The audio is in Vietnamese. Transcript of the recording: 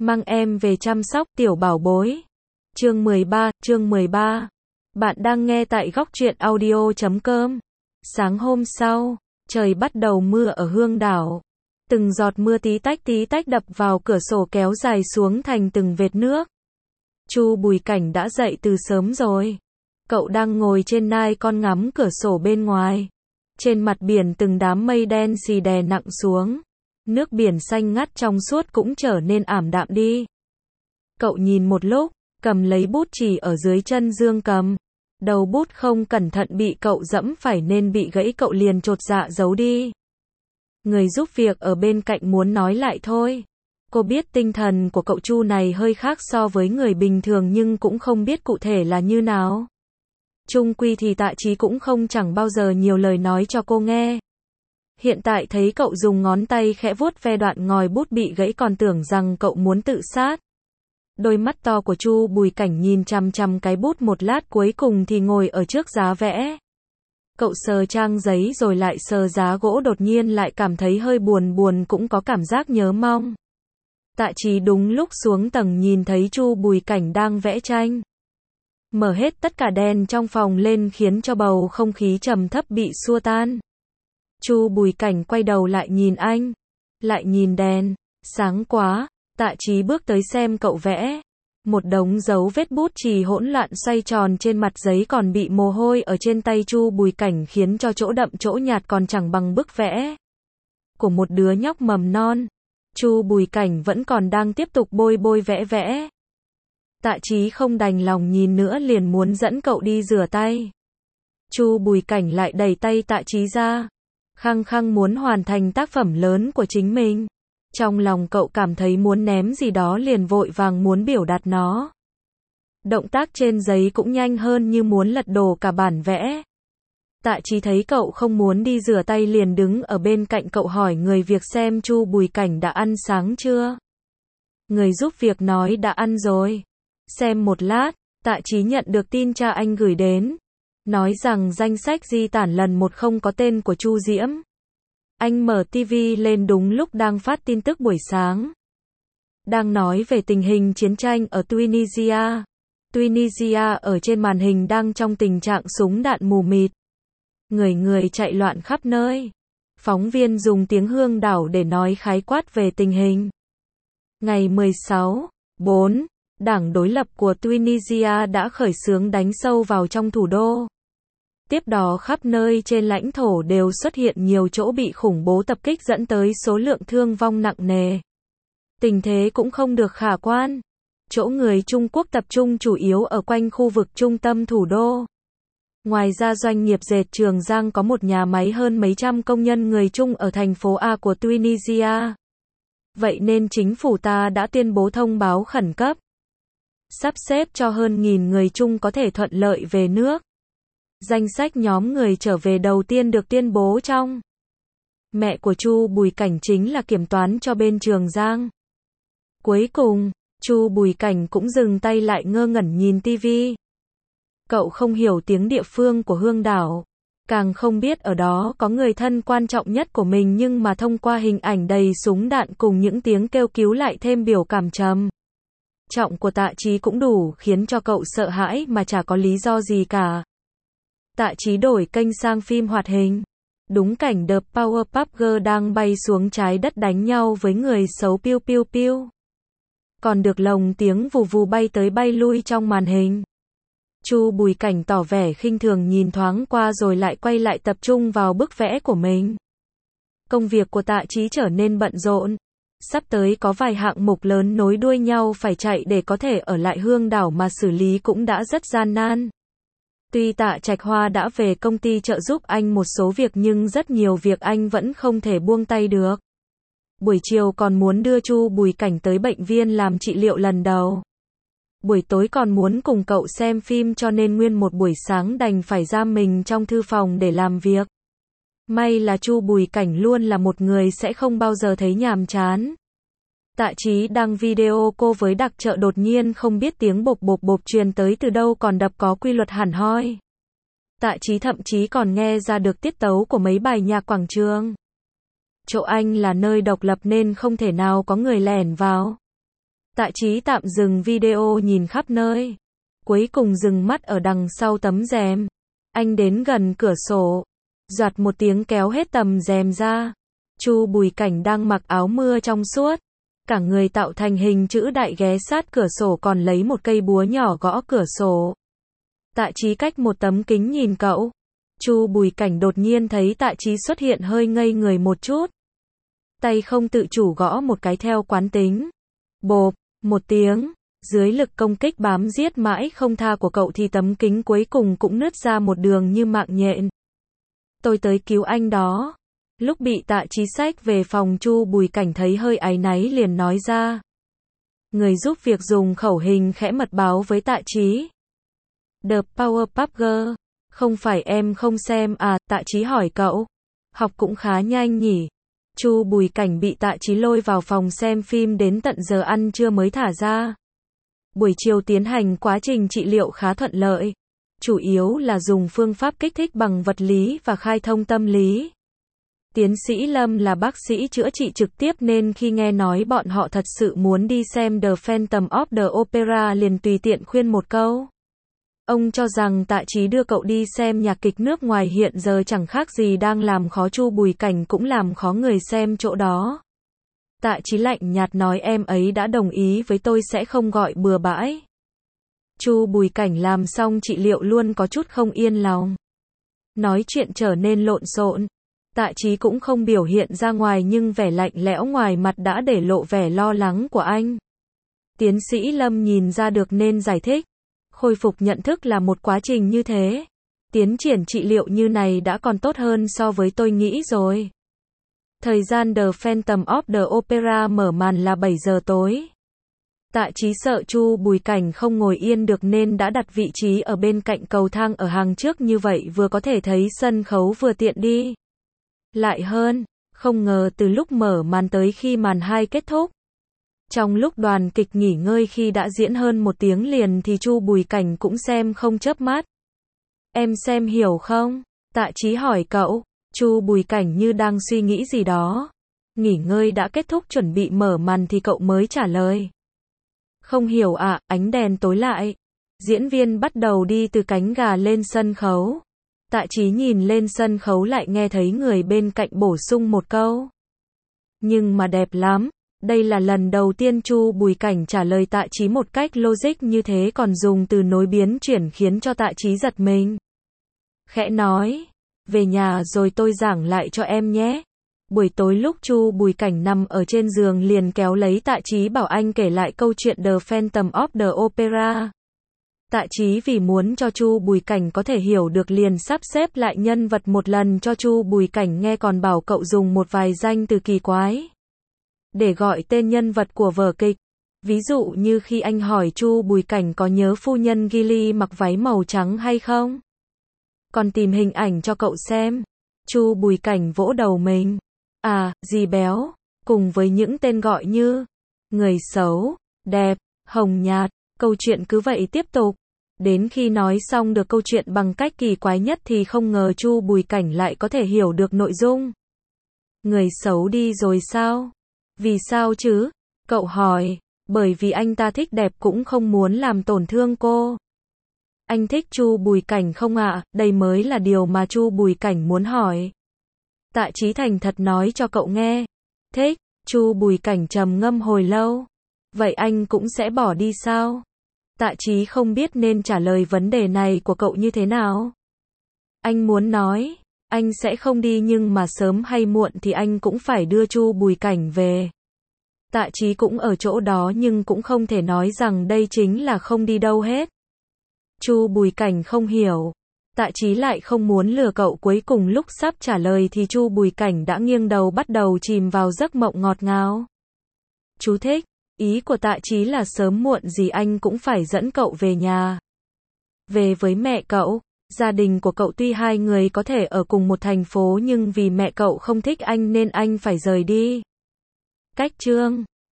Mang em về chăm sóc tiểu bảo bối. Chương 13. Bạn đang nghe tại góc truyện audio.com. Sáng hôm sau, trời bắt đầu mưa ở Hương đảo. Từng giọt mưa tí tách đập vào cửa sổ kéo dài xuống thành từng vệt nước. Chu Bùi Cảnh đã dậy từ sớm rồi. Cậu đang ngồi trên nai con ngắm cửa sổ bên ngoài. Trên mặt biển từng đám mây đen xì đè nặng xuống. Nước biển xanh ngắt trong suốt cũng trở nên ảm đạm đi. Cậu nhìn một lúc, cầm lấy bút chì ở dưới chân giường cầm. Đầu bút không cẩn thận bị cậu dẫm phải nên bị gãy, cậu liền chột dạ giấu đi. Người giúp việc ở bên cạnh muốn nói lại thôi. Cô biết tinh thần của cậu Chu này hơi khác so với người bình thường nhưng cũng không biết cụ thể là như nào. Chung quy thì Tạ Chí cũng không chẳng bao giờ nhiều lời nói cho cô nghe. Hiện tại thấy cậu dùng ngón tay khẽ vuốt ve đoạn ngòi bút bị gãy còn tưởng rằng cậu muốn tự sát. Đôi mắt to của Chu Bùi Cảnh nhìn chằm chằm cái bút một lát, cuối cùng thì ngồi ở trước giá vẽ. Cậu sờ trang giấy rồi lại sờ giá gỗ, đột nhiên lại cảm thấy hơi buồn cũng có cảm giác nhớ mong. Tạ Chí đúng lúc xuống tầng nhìn thấy Chu Bùi Cảnh đang vẽ tranh. Mở hết tất cả đèn trong phòng lên khiến cho bầu không khí trầm thấp bị xua tan. Chu Bùi Cảnh quay đầu lại nhìn anh. Lại nhìn đèn. Sáng quá. Tạ Chí bước tới xem cậu vẽ. Một đống dấu vết bút chì hỗn loạn xoay tròn trên mặt giấy, còn bị mồ hôi ở trên tay Chu Bùi Cảnh khiến cho chỗ đậm chỗ nhạt còn chẳng bằng bức vẽ của một đứa nhóc mầm non. Chu Bùi Cảnh vẫn còn đang tiếp tục bôi vẽ. Tạ Chí không đành lòng nhìn nữa liền muốn dẫn cậu đi rửa tay. Chu Bùi Cảnh lại đẩy tay Tạ Chí ra. Khăng khăng muốn hoàn thành tác phẩm lớn của chính mình. Trong lòng cậu cảm thấy muốn ném gì đó liền vội vàng muốn biểu đạt nó. Động tác trên giấy cũng nhanh hơn như muốn lật đổ cả bản vẽ. Tạ Chí thấy cậu không muốn đi rửa tay liền đứng ở bên cạnh cậu hỏi người việc xem Chu Bùi Cảnh đã ăn sáng chưa. Người giúp việc nói đã ăn rồi. Xem một lát, Tạ Chí nhận được tin cha anh gửi đến. Nói rằng danh sách di tản lần 1 không có tên của Chu Diễm. Anh mở TV lên đúng lúc đang phát tin tức buổi sáng. Đang nói về tình hình chiến tranh ở Tunisia. Tunisia ở trên màn hình đang trong tình trạng súng đạn mù mịt. Người chạy loạn khắp nơi. Phóng viên dùng tiếng Hương đảo để nói khái quát về tình hình. Ngày 16/4, đảng đối lập của Tunisia đã khởi xướng đánh sâu vào trong thủ đô. Tiếp đó khắp nơi trên lãnh thổ đều xuất hiện nhiều chỗ bị khủng bố tập kích dẫn tới số lượng thương vong nặng nề. Tình thế cũng không được khả quan. Chỗ người Trung Quốc tập trung chủ yếu ở quanh khu vực trung tâm thủ đô. Ngoài ra doanh nghiệp dệt Trường Giang có một nhà máy hơn mấy trăm công nhân người Trung ở thành phố A của Tunisia. Vậy nên chính phủ ta đã tuyên bố thông báo khẩn cấp. Sắp xếp cho hơn 1000 người Trung có thể thuận lợi về nước. Danh sách nhóm người trở về đầu tiên được tuyên bố trong. Mẹ của Chu Bùi Cảnh chính là kiểm toán cho bên Trường Giang. Cuối cùng, Chu Bùi Cảnh cũng dừng tay lại ngơ ngẩn nhìn tivi. Cậu không hiểu tiếng địa phương của Hương đảo. Càng không biết ở đó có người thân quan trọng nhất của mình, nhưng mà thông qua hình ảnh đầy súng đạn cùng những tiếng kêu cứu lại thêm biểu cảm trầm trọng của Tạ Chí cũng đủ khiến cho cậu sợ hãi mà chả có lý do gì cả. Tạ Chí đổi kênh sang phim hoạt hình. Đúng cảnh The Powerpuff Girls đang bay xuống trái đất đánh nhau với người xấu piu piu piu. Còn được lồng tiếng vù vù bay tới bay lui trong màn hình. Chu Bùi Cảnh tỏ vẻ khinh thường nhìn thoáng qua rồi lại quay lại tập trung vào bức vẽ của mình. Công việc của Tạ Chí trở nên bận rộn. Sắp tới có vài hạng mục lớn nối đuôi nhau phải chạy để có thể ở lại Hương đảo mà xử lý cũng đã rất gian nan. Tuy Tạ Trạch Hoa đã về công ty trợ giúp anh một số việc nhưng rất nhiều việc anh vẫn không thể buông tay được. Buổi chiều còn muốn đưa Chu Bùi Cảnh tới bệnh viện làm trị liệu lần đầu. Buổi tối còn muốn cùng cậu xem phim cho nên nguyên một buổi sáng đành phải giam mình trong thư phòng để làm việc. May là Chu Bùi Cảnh luôn là một người sẽ không bao giờ thấy nhàm chán. Tạ Chí đăng video cô với đặc trợ đột nhiên không biết tiếng bộp truyền tới từ đâu còn đập có quy luật hẳn hoi. Tạ Chí thậm chí còn nghe ra được tiết tấu của mấy bài nhạc quảng trường. Chỗ anh là nơi độc lập nên không thể nào có người lẻn vào. Tạ Chí tạm dừng video nhìn khắp nơi. Cuối cùng dừng mắt ở đằng sau tấm rèm. Anh đến gần cửa sổ. Doạt một tiếng kéo hết tấm rèm ra. Chu Bùi Cảnh đang mặc áo mưa trong suốt. Cả người tạo thành hình chữ đại ghé sát cửa sổ còn lấy một cây búa nhỏ gõ cửa sổ. Tạ Chí cách một tấm kính nhìn cậu. Chu Bùi Cảnh đột nhiên thấy Tạ Chí xuất hiện hơi ngây người một chút. Tay không tự chủ gõ một cái theo quán tính. Bộp, một tiếng. Dưới lực công kích bám giết mãi không tha của cậu thì tấm kính cuối cùng cũng nứt ra một đường như mạng nhện. Tôi tới cứu anh đó. Lúc bị Tạ Chí xách về phòng, Chu Bùi Cảnh thấy hơi áy náy liền nói ra. Người giúp việc dùng khẩu hình khẽ mật báo với Tạ Chí. The Powerpuff Girl. Không phải em không xem à? Tạ Chí hỏi cậu. Học cũng khá nhanh nhỉ. Chu Bùi Cảnh bị Tạ Chí lôi vào phòng xem phim đến tận giờ ăn trưa mới thả ra. Buổi chiều tiến hành quá trình trị liệu khá thuận lợi. Chủ yếu là dùng phương pháp kích thích bằng vật lý và khai thông tâm lý. Tiến sĩ Lâm là bác sĩ chữa trị trực tiếp nên khi nghe nói bọn họ thật sự muốn đi xem The Phantom of the Opera liền tùy tiện khuyên một câu. Ông cho rằng Tạ Chí đưa cậu đi xem nhạc kịch nước ngoài hiện giờ chẳng khác gì đang làm khó Chu Bùi Cảnh cũng làm khó người xem chỗ đó. Tạ Chí lạnh nhạt nói em ấy đã đồng ý với tôi sẽ không gọi bừa bãi. Chu Bùi Cảnh làm xong trị liệu luôn có chút không yên lòng. Nói chuyện trở nên lộn xộn. Tạ Chí cũng không biểu hiện ra ngoài nhưng vẻ lạnh lẽo ngoài mặt đã để lộ vẻ lo lắng của anh. Tiến sĩ Lâm nhìn ra được nên giải thích. Khôi phục nhận thức là một quá trình như thế. Tiến triển trị liệu như này đã còn tốt hơn so với tôi nghĩ rồi. Thời gian The Phantom of the Opera mở màn là 7 giờ tối. Tạ Chí sợ Chu Bùi Cảnh không ngồi yên được nên đã đặt vị trí ở bên cạnh cầu thang ở hàng trước, như vậy vừa có thể thấy sân khấu vừa tiện đi lại hơn. Không ngờ từ lúc mở màn tới khi màn 2 kết thúc, trong lúc đoàn kịch nghỉ ngơi khi đã diễn hơn 1 tiếng liền thì Chu Bùi Cảnh cũng xem không chớp mắt. Em xem hiểu không? Tạ Chí hỏi cậu. Chu Bùi Cảnh như đang suy nghĩ gì đó. Nghỉ ngơi đã kết thúc chuẩn bị mở màn thì cậu mới trả lời. Không hiểu ạ, ánh đèn tối lại. Diễn viên bắt đầu đi từ cánh gà lên sân khấu. Tạ Chí nhìn lên sân khấu lại nghe thấy người bên cạnh bổ sung một câu. Nhưng mà đẹp lắm. Đây là lần đầu tiên Chu Bùi Cảnh trả lời Tạ Chí một cách logic như thế, còn dùng từ nối biến chuyển khiến cho Tạ Chí giật mình. Khẽ nói. Về nhà rồi tôi giảng lại cho em nhé. Buổi tối lúc Chu Bùi Cảnh nằm ở trên giường liền kéo lấy Tạ Chí bảo anh kể lại câu chuyện The Phantom of the Opera. Tạ Chí vì muốn cho Chu Bùi Cảnh có thể hiểu được liền sắp xếp lại nhân vật một lần cho Chu Bùi Cảnh nghe, còn bảo cậu dùng một vài danh từ kỳ quái để gọi tên nhân vật của vở kịch. Ví dụ như khi anh hỏi Chu Bùi Cảnh có nhớ phu nhân Gilly mặc váy màu trắng hay không? Còn tìm hình ảnh cho cậu xem. Chu Bùi Cảnh vỗ đầu mình. À, dì béo. Cùng với những tên gọi như người xấu, đẹp, hồng nhạt. Câu chuyện cứ vậy tiếp tục. Đến khi nói xong được câu chuyện bằng cách kỳ quái nhất thì không ngờ Chu Bùi Cảnh lại có thể hiểu được nội dung. Người xấu đi rồi sao? Vì sao chứ? Cậu hỏi. Bởi vì anh ta thích đẹp cũng không muốn làm tổn thương cô. Anh thích Chu Bùi Cảnh không ạ? Đây mới là điều mà Chu Bùi Cảnh muốn hỏi. Tạ Chí thành thật nói cho cậu nghe. Thích. Chu Bùi Cảnh trầm ngâm hồi lâu. Vậy anh cũng sẽ bỏ đi sao? Tạ Chí không biết nên trả lời vấn đề này của cậu như thế nào. Anh muốn nói, anh sẽ không đi nhưng mà sớm hay muộn thì anh cũng phải đưa Chu Bùi Cảnh về. Tạ Chí cũng ở chỗ đó nhưng cũng không thể nói rằng đây chính là không đi đâu hết. Chu Bùi Cảnh không hiểu. Tạ Chí lại không muốn lừa cậu, cuối cùng lúc sắp trả lời thì Chu Bùi Cảnh đã nghiêng đầu bắt đầu chìm vào giấc mộng ngọt ngào. Chú thích. Ý của Tạ Chí là sớm muộn gì anh cũng phải dẫn cậu về nhà. Về với mẹ cậu. Gia đình của cậu tuy hai người có thể ở cùng một thành phố nhưng vì mẹ cậu không thích anh nên anh phải rời đi. Cách chương